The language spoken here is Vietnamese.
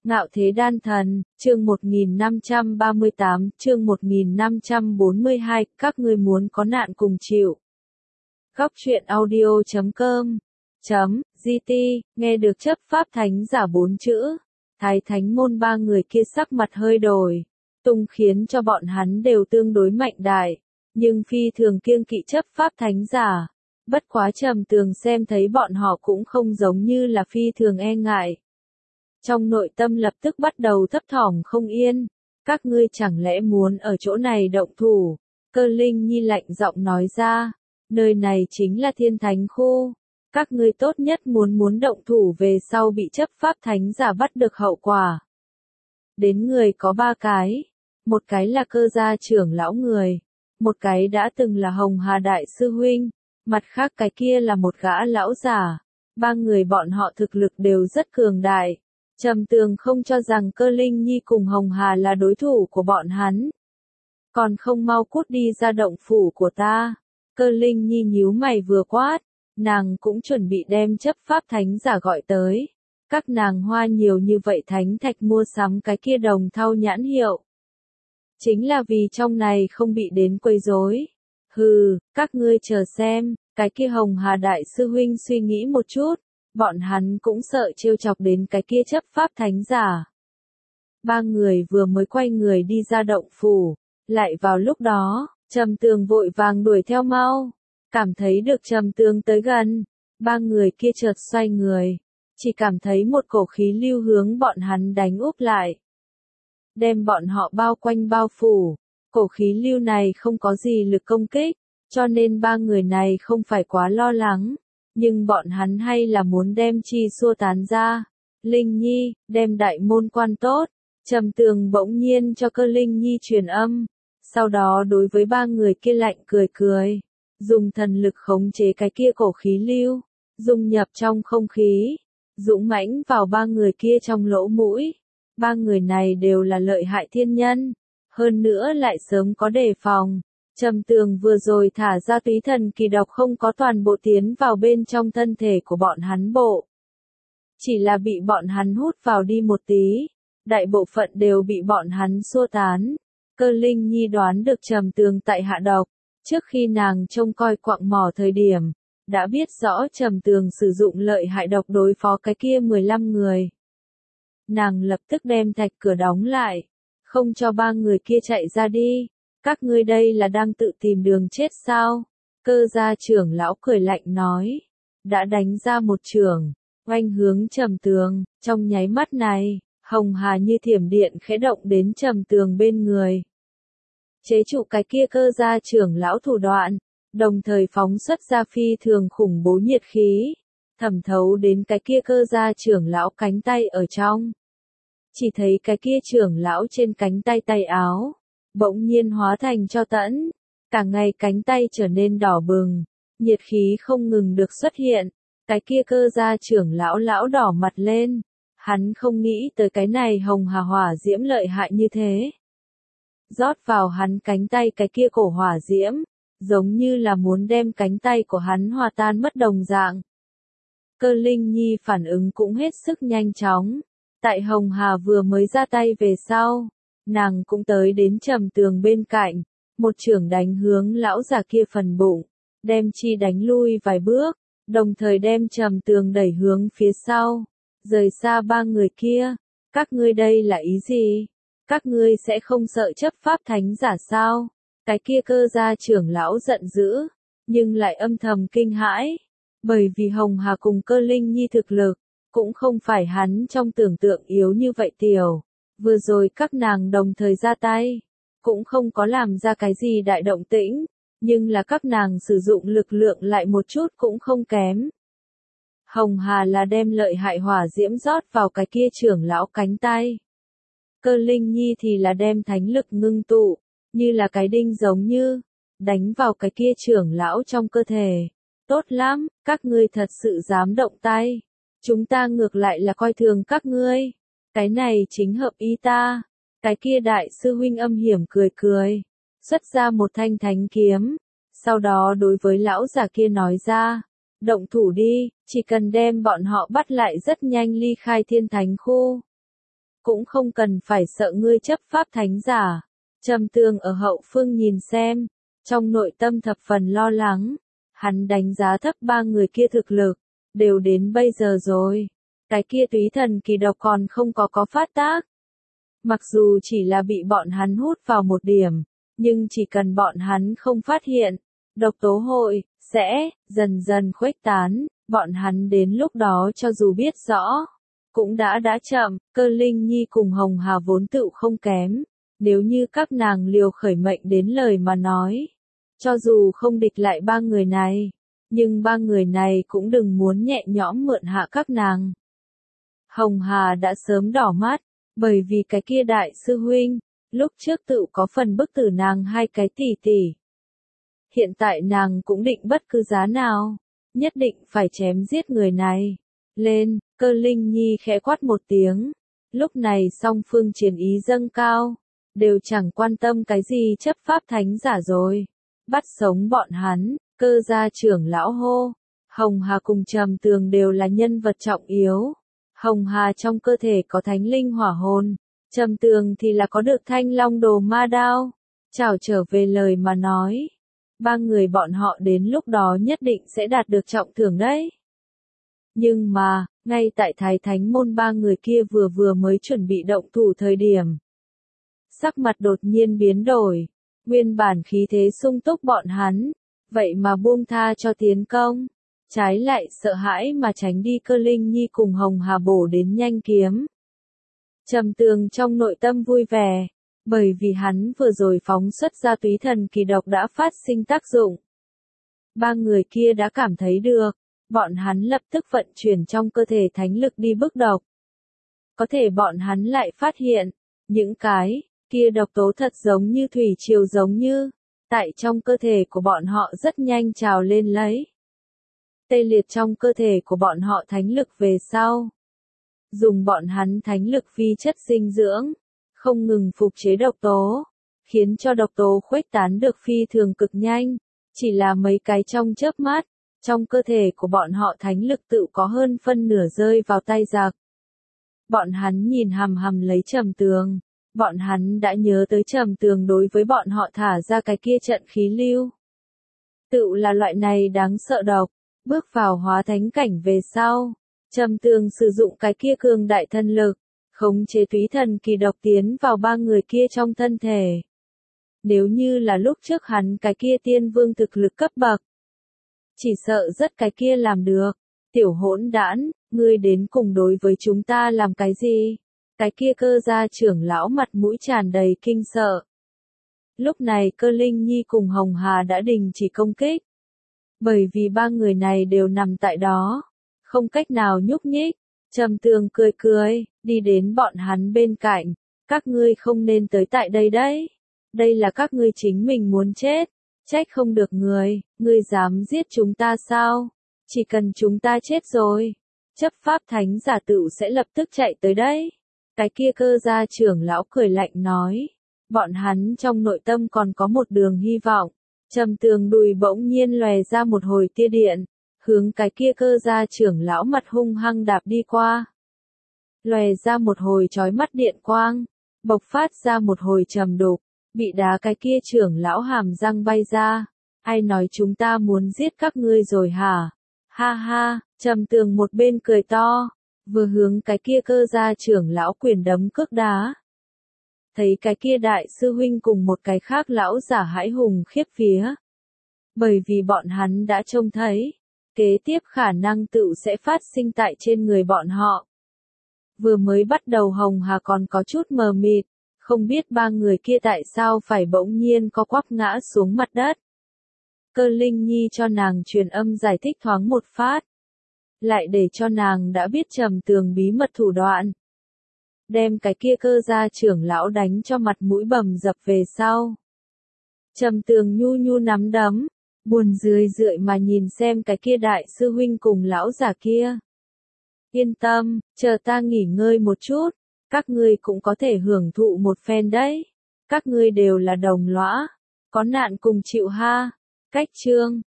Ngạo thế đan thần, chương 1538, chương 1542, các ngươi muốn có nạn cùng chịu. Góc truyện audio.com .gt, nghe được chấp pháp thánh giả 4 chữ. Thái thánh môn ba người kia sắc mặt hơi đổi, tung khiến cho bọn hắn đều tương đối mạnh đại, nhưng phi thường kiêng kỵ chấp pháp thánh giả. Bất quá Trầm Tường xem thấy bọn họ cũng không giống như là phi thường e ngại. Trong nội tâm lập tức bắt đầu thấp thỏm không yên, các ngươi chẳng lẽ muốn ở chỗ này động thủ? Cơ Linh Nhi lạnh giọng nói ra, nơi này chính là thiên thánh khu, các ngươi tốt nhất muốn động thủ về sau bị chấp pháp thánh giả bắt được hậu quả. Đến người có 3 cái, một cái là Cơ gia trưởng lão người, một cái đã từng là Hồng Hà đại sư huynh, mặt khác cái kia là một gã lão giả. 3 người bọn họ thực lực đều rất cường đại. Trầm Tường không cho rằng Cơ Linh Nhi cùng Hồng Hà là đối thủ của bọn hắn. Còn không mau cút đi ra động phủ của ta. Cơ Linh Nhi nhíu mày vừa quát, nàng cũng chuẩn bị đem chấp pháp thánh giả gọi tới. Các nàng hoa nhiều như vậy thánh thạch mua sắm cái kia đồng thau nhãn hiệu. Chính là vì trong này không bị đến quấy rối. Hừ, các ngươi chờ xem, cái kia Hồng Hà đại sư huynh suy nghĩ một chút. Bọn hắn cũng sợ trêu chọc đến cái kia chấp pháp thánh giả. 3 người vừa mới quay người đi ra động phủ, lại vào lúc đó, Trầm Tường vội vàng đuổi theo mau, cảm thấy được Trầm Tường tới gần, 3 người kia chợt xoay người, chỉ cảm thấy một cổ khí lưu hướng bọn hắn đánh úp lại, đem bọn họ bao quanh bao phủ. Cổ khí lưu này không có gì lực công kích, cho nên 3 người này không phải quá lo lắng. Nhưng bọn hắn hay là muốn đem chi xua tán ra. Linh Nhi, đem đại môn quan tốt. Trầm Tường bỗng nhiên cho Cơ Linh Nhi truyền âm. Sau đó đối với 3 người kia lạnh cười cười. Dùng thần lực khống chế cái kia cổ khí lưu. Dung nhập trong không khí. Dũng mãnh vào 3 người kia trong lỗ mũi. 3 người này đều là lợi hại thiên nhân. Hơn nữa lại sớm có đề phòng. Trầm Tường vừa rồi thả ra túy thần kỳ độc không có toàn bộ tiến vào bên trong thân thể của bọn hắn bộ. Chỉ là bị bọn hắn hút vào đi một tí, đại bộ phận đều bị bọn hắn xua tán. Cơ Linh Nhi đoán được Trầm Tường tại hạ độc, trước khi nàng trông coi quặng mỏ thời điểm, đã biết rõ Trầm Tường sử dụng lợi hại độc đối phó cái kia 15 người. Nàng lập tức đem thạch cửa đóng lại, không cho 3 người kia chạy ra đi. Các ngươi đây là đang tự tìm đường chết sao? Cơ gia trưởng lão cười lạnh nói. Đã đánh ra một chưởng, oanh hướng Trầm Tường. Trong nháy mắt này, Hồng Hà như thiểm điện khẽ động đến Trầm Tường bên người. Chế trụ cái kia Cơ gia trưởng lão thủ đoạn, đồng thời phóng xuất ra phi thường khủng bố nhiệt khí, thẩm thấu đến cái kia Cơ gia trưởng lão cánh tay ở trong. Chỉ thấy cái kia trưởng lão trên cánh tay tay áo bỗng nhiên hóa thành tro tẫn, cả ngày cánh tay trở nên đỏ bừng, nhiệt khí không ngừng được xuất hiện, cái kia Cơ gia trưởng lão đỏ mặt lên, hắn không nghĩ tới cái này Hồng Hà hỏa diễm lợi hại như thế. Rót vào hắn cánh tay cái kia cổ hỏa diễm, giống như là muốn đem cánh tay của hắn hòa tan mất đồng dạng. Cơ Linh Nhi phản ứng cũng hết sức nhanh chóng, tại Hồng Hà vừa mới ra tay về sau. Nàng cũng tới đến Trầm Tường bên cạnh, một chưởng đánh hướng lão già kia phần bụng, đem chi đánh lui vài bước, đồng thời đem Trầm Tường đẩy hướng phía sau, rời xa 3 người kia. Các ngươi đây là ý gì? Các ngươi sẽ không sợ chấp pháp thánh giả sao? Cái kia Cơ gia trưởng lão giận dữ, nhưng lại âm thầm kinh hãi, bởi vì Hồng Hà cùng Cơ Linh Nhi thực lực, cũng không phải hắn trong tưởng tượng yếu như vậy tiểu. Vừa rồi các nàng đồng thời ra tay, cũng không có làm ra cái gì đại động tĩnh, nhưng là các nàng sử dụng lực lượng lại một chút cũng không kém. Hồng Hà là đem lợi hại hỏa diễm rót vào cái kia trưởng lão cánh tay. Cơ Linh Nhi thì là đem thánh lực ngưng tụ, như là cái đinh giống như, đánh vào cái kia trưởng lão trong cơ thể. Tốt lắm, các ngươi thật sự dám động tay. Chúng ta ngược lại là coi thường các ngươi. Cái này chính hợp ý ta. Cái kia đại sư huynh âm hiểm cười cười, xuất ra một thanh thánh kiếm, sau đó đối với lão già kia nói ra, động thủ đi, chỉ cần đem bọn họ bắt lại rất nhanh ly khai thiên thánh khu. cũng không cần phải sợ ngươi chấp pháp thánh giả. Trầm Tường ở hậu phương nhìn xem, trong nội tâm thập phần lo lắng, hắn đánh giá thấp ba người kia thực lực, đều đến bây giờ rồi, cái kia túy thần kỳ độc còn không có phát tác. Mặc dù chỉ là bị bọn hắn hút vào một điểm, nhưng chỉ cần bọn hắn không phát hiện, độc tố hội sẽ dần dần khuếch tán, bọn hắn đến lúc đó cho dù biết rõ, cũng đã chậm. Cơ Linh Nhi cùng Hồng Hà vốn tựu không kém, nếu như các nàng liều khởi mệnh đến lời mà nói, cho dù không địch lại ba người này, nhưng ba người này cũng đừng muốn nhẹ nhõm mượn hạ các nàng. Hồng Hà đã sớm đỏ mắt, bởi vì cái kia đại sư huynh, lúc trước tự có phần bức tử nàng hai cái tỷ tỷ. Hiện tại nàng cũng định bất cứ giá nào, nhất định phải chém giết người này. Lên, Cơ Linh Nhi khẽ quát một tiếng, lúc này song phương chiến ý dâng cao, đều chẳng quan tâm cái gì chấp pháp thánh giả rồi. Bắt sống bọn hắn, Cơ gia trưởng lão hô. Hồng Hà cùng Trầm Tường đều là nhân vật trọng yếu. Hồng Hà trong cơ thể có thánh linh hỏa hồn, Trầm Tường thì là có được thanh long đồ ma đao. Chào trở về lời mà nói, ba người bọn họ đến lúc đó nhất định sẽ đạt được trọng thưởng đấy. Nhưng mà, ngay tại Thái Thánh môn ba người kia vừa mới chuẩn bị động thủ thời điểm, sắc mặt đột nhiên biến đổi, nguyên bản khí thế sung túc bọn hắn, vậy mà buông tha cho tiến công, trái lại sợ hãi mà tránh đi Cơ Linh Nhi cùng Hồng Hà bổ đến nhanh kiếm. Trầm Tường trong nội tâm vui vẻ, bởi vì hắn vừa rồi phóng xuất ra túy thần kỳ độc đã phát sinh tác dụng. Ba người kia đã cảm thấy được, bọn hắn lập tức vận chuyển trong cơ thể thánh lực đi bức độc. Có thể bọn hắn lại phát hiện, những cái kia độc tố thật giống như thủy triều giống như, tại trong cơ thể của bọn họ rất nhanh trào lên lấy. Tê liệt trong cơ thể của bọn họ thánh lực về sau. Dùng bọn hắn thánh lực vi chất dinh dưỡng, không ngừng phục chế độc tố, khiến cho độc tố khuếch tán được phi thường cực nhanh, chỉ là mấy cái trong chớp mắt, trong cơ thể của bọn họ thánh lực tự có hơn phân nửa rơi vào tay giặc. Bọn hắn nhìn hằm hằm lấy Trầm Tường, bọn hắn đã nhớ tới Trầm Tường đối với bọn họ thả ra cái kia trận khí lưu. Tự là loại này đáng sợ độc, bước vào hóa thánh cảnh về sau, Trầm Tường sử dụng cái kia cường đại thân lực, khống chế túy thần kỳ độc tiến vào ba người kia trong thân thể. Nếu như là lúc trước hắn cái kia tiên vương thực lực cấp bậc, chỉ sợ rất cái kia làm được. Tiểu hỗn đản, ngươi đến cùng đối với chúng ta làm cái gì? Cái kia Cơ gia trưởng lão mặt mũi tràn đầy kinh sợ. Lúc này Cơ Linh Nhi cùng Hồng Hà đã đình chỉ công kích. Bởi vì ba người này đều nằm tại đó, không cách nào nhúc nhích. Trầm Tường cười cười, đi đến bọn hắn bên cạnh. Các ngươi không nên tới tại đây đấy. Đây là các ngươi chính mình muốn chết. Trách không được ngươi dám giết chúng ta sao? Chỉ cần chúng ta chết rồi, chấp pháp thánh giả tựu sẽ lập tức chạy tới đấy. Cái kia Cơ gia trưởng lão cười lạnh nói, bọn hắn trong nội tâm còn có một đường hy vọng. Trầm Tường đùi bỗng nhiên lòe ra một hồi tia điện, hướng cái kia Cơ gia trưởng lão mặt hung hăng đạp đi qua. Lòe ra một hồi chói mắt điện quang, bộc phát ra một hồi trầm đục, bị đá cái kia trưởng lão hàm răng bay ra. Ai nói chúng ta muốn giết các ngươi rồi hả? Ha ha, Trầm Tường một bên cười to, vừa hướng cái kia Cơ gia trưởng lão quyền đấm cước đá. Thấy cái kia đại sư huynh cùng một cái khác lão giả hãi hùng khiếp vía. Bởi vì bọn hắn đã trông thấy, kế tiếp khả năng tựu sẽ phát sinh tại trên người bọn họ. Vừa mới bắt đầu Hồng Hà còn có chút mờ mịt, không biết ba người kia tại sao phải bỗng nhiên có quắp ngã xuống mặt đất. Cơ Linh Nhi cho nàng truyền âm giải thích thoáng một phát, lại để cho nàng đã biết Trầm Tường bí mật thủ đoạn. Đem cái kia Cơ gia trưởng lão đánh cho mặt mũi bầm dập về sau. Trầm Tường nhu nhu nắm đấm, buồn rười mà nhìn xem cái kia đại sư huynh cùng lão giả kia. Yên tâm, chờ ta nghỉ ngơi một chút, các ngươi cũng có thể hưởng thụ một phen đấy. Các ngươi đều là đồng lõa, có nạn cùng chịu ha. Cách chương